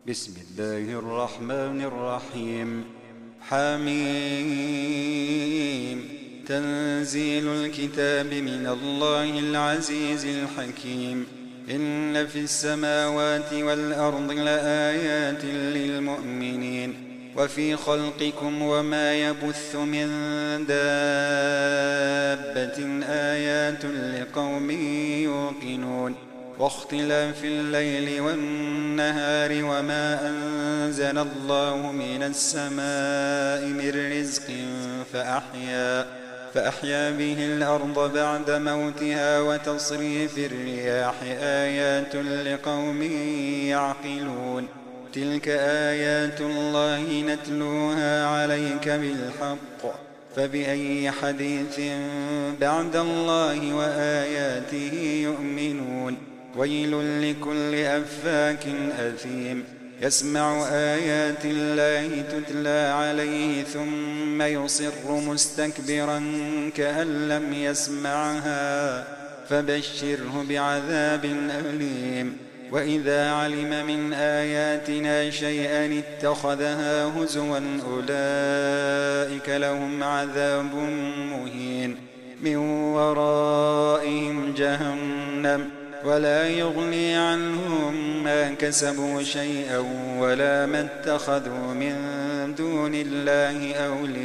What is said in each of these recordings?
بسم الله الرحمن الرحيم. حميم. تنزيل الكتاب من الله العزيز الحكيم. إن في السماوات والأرض لآيات للمؤمنين وفي خلقكم وما يبث من دابة آيات لقوم يوقنون. واختلاف الليل والنهار وما أنزل الله من السماء من رزق فأحيا به الأرض بعد موتها وتصريف الرياح آيات لقوم يعقلون. تلك آيات الله نتلوها عليك بالحق فبأي حديث بعد الله وآياته يؤمنون. ويل لكل أفاك أثيم يسمع آيات الله تتلى عليه ثم يصر مستكبرا كأن لم يسمعها فبشره بعذاب أليم. وإذا علم من آياتنا شيئا اتخذها هزوا أولئك لهم عذاب مهين من ورائهم جهنم ولا يغني عنهم ما كسبوا شيئا ولا ما اتخذوا من دون الله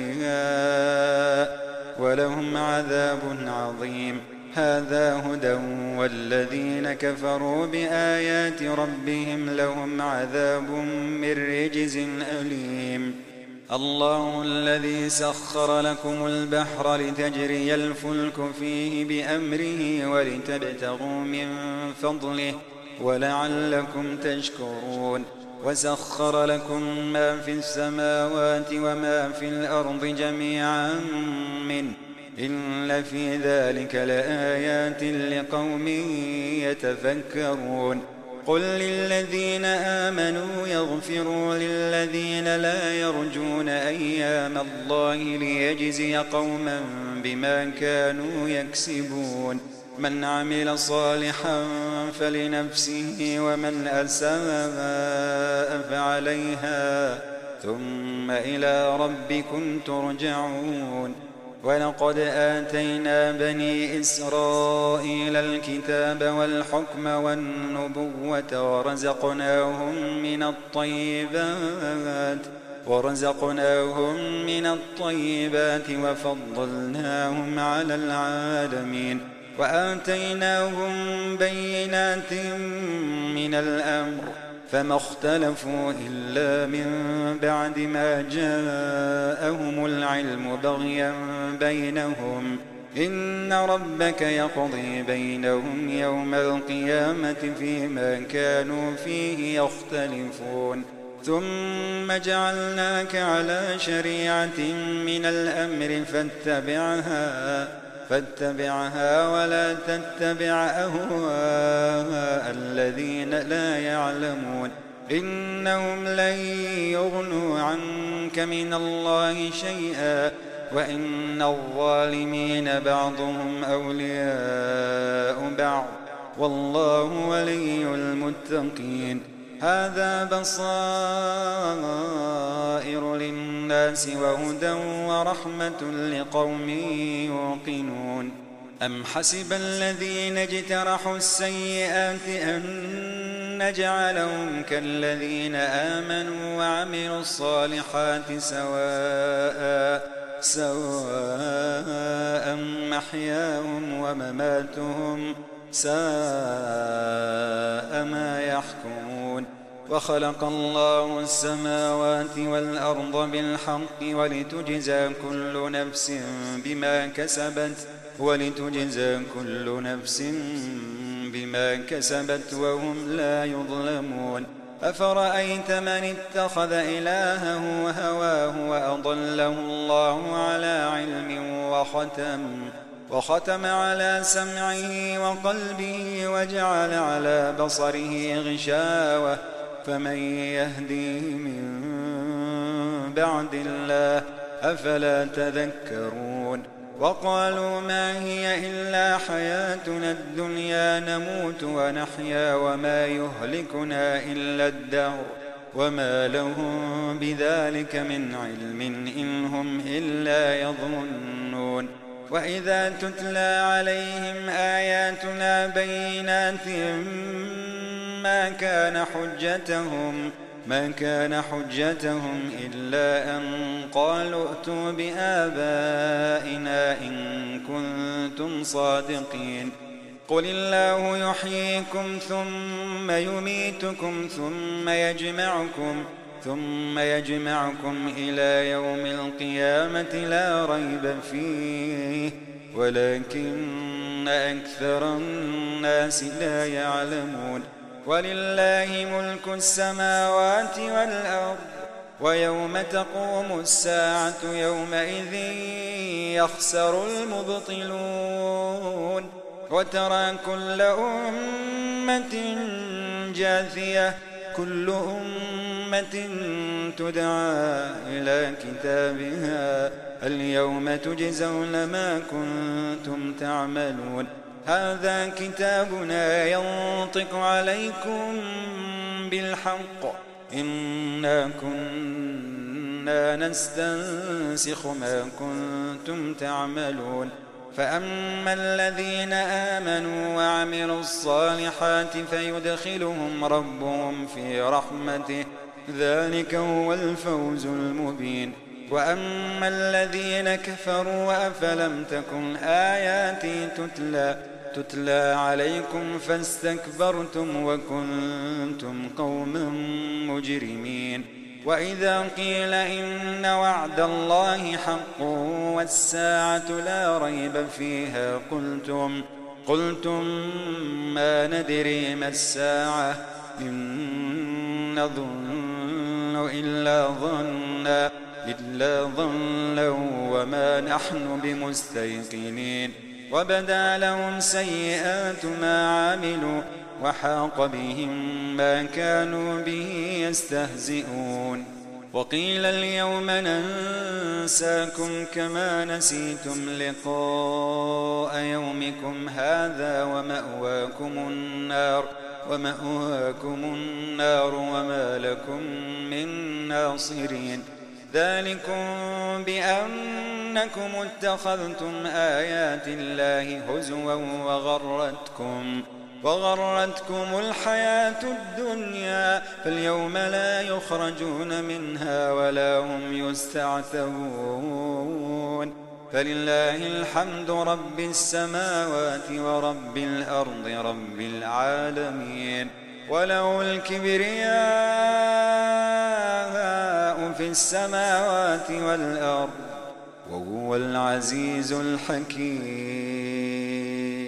أولياء ولهم عذاب عظيم. هذا هدى والذين كفروا بآيات ربهم لهم عذاب من رجز أليم. الله الذي سخر لكم البحر لتجري الفلك فيه بأمره ولتبتغوا من فضله ولعلكم تشكرون. وسخر لكم ما في السماوات وما في الأرض جميعا منه إن في ذلك لآيات لقوم يتفكرون. قل للذين آمنوا يغفروا للذين لا يرجون أيام الله ليجزي قوما بما كانوا يكسبون. من عمل صالحا فلنفسه ومن أساء فعليها ثم إلى ربكم ترجعون. ولقد آتينا بني إسرائيل الكتاب والحكم والنبوة ورزقناهم من الطيبات وفضلناهم على العالمين. وآتيناهم بينات من الأمر فما اختلفوا إلا من بعد ما جاءهم العلم بغيا بينهم. إن ربك يقضي بينهم يوم القيامة فيما كانوا فيه يختلفون. ثم جعلناك على شريعة من الأمر فاتبعها ولا تتبع أهواء الذين لا يعلمون. إنهم لن يغنوا عنك من الله شيئا وإن الظالمين بعضهم أولياء بعض والله ولي المتقين. هذا بصائر للناس وهدى ورحمة لقوم يوقنون. أم حسب الذين اجترحوا السيئات أن نجعلهم كالذين آمنوا وعملوا الصالحات سواء محياهم ومماتهم ساء ما يحكمون. وخلق الله السماوات والأرض بالحق ولتجزى كل نفس بما كسبت وهم لا يظلمون. أفرأيت من اتخذ إلهه هواه وأضله الله على علم وختم على سمعه وقلبه وجعل على بصره غشاوة فمن يهديه من بعد الله أفلا تذكرون. وقالوا ما هي إلا حياتنا الدنيا نموت ونحيا وما يهلكنا إلا الدهر وما لهم بذلك من علم إن هم إلا يظنون. وإذا تتلى عليهم آياتنا بينات ما كان حجتهم إلا أن قالوا ائتوا بآبائنا إن كنتم صادقين. قل الله يحييكم ثم يميتكم ثم يجمعكم إلى يوم القيامة لا ريب فيه ولكن أكثر الناس لا يعلمون. ولله ملك السماوات والأرض ويوم تقوم الساعة يومئذ يخسر المبطلون. وترى كل أمة جاثية كل أمة تدعى إلى كتابها اليوم تجزون ما كنتم تعملون. هذا كتابنا ينطق عليكم بالحق إنا كنا نستنسخ ما كنتم تعملون. فأما الذين آمنوا وعملوا الصالحات فيدخلهم ربهم في رحمته ذلك هو الفوز المبين. وأما الذين كفروا أفلم تكن آياتي تتلى عليكم فاستكبرتم وكنتم قوما مجرمين. وإذا قيل إن وعد الله حق والساعة لا ريب فيها قلتم ما ندري ما الساعة إن نظن إلا ظنا وما نحن بمستيقنين. وبدا لهم سيئات ما عملوا وحاق بهم ما كانوا به يستهزئون. وقيل اليوم ننساكم كما نسيتم لقاء يومكم هذا ومأواكم النار وما لكم من ناصرين. ذلكم بأنكم اتخذتم آيات الله هزوا وغرتكم الحياة الدنيا فاليوم لا يخرجون منها ولا هم يستعتبون. فلله الحمد رب السماوات ورب الأرض رب العالمين. وله الكبرياء في السماوات والأرض وهو العزيز الحكيم.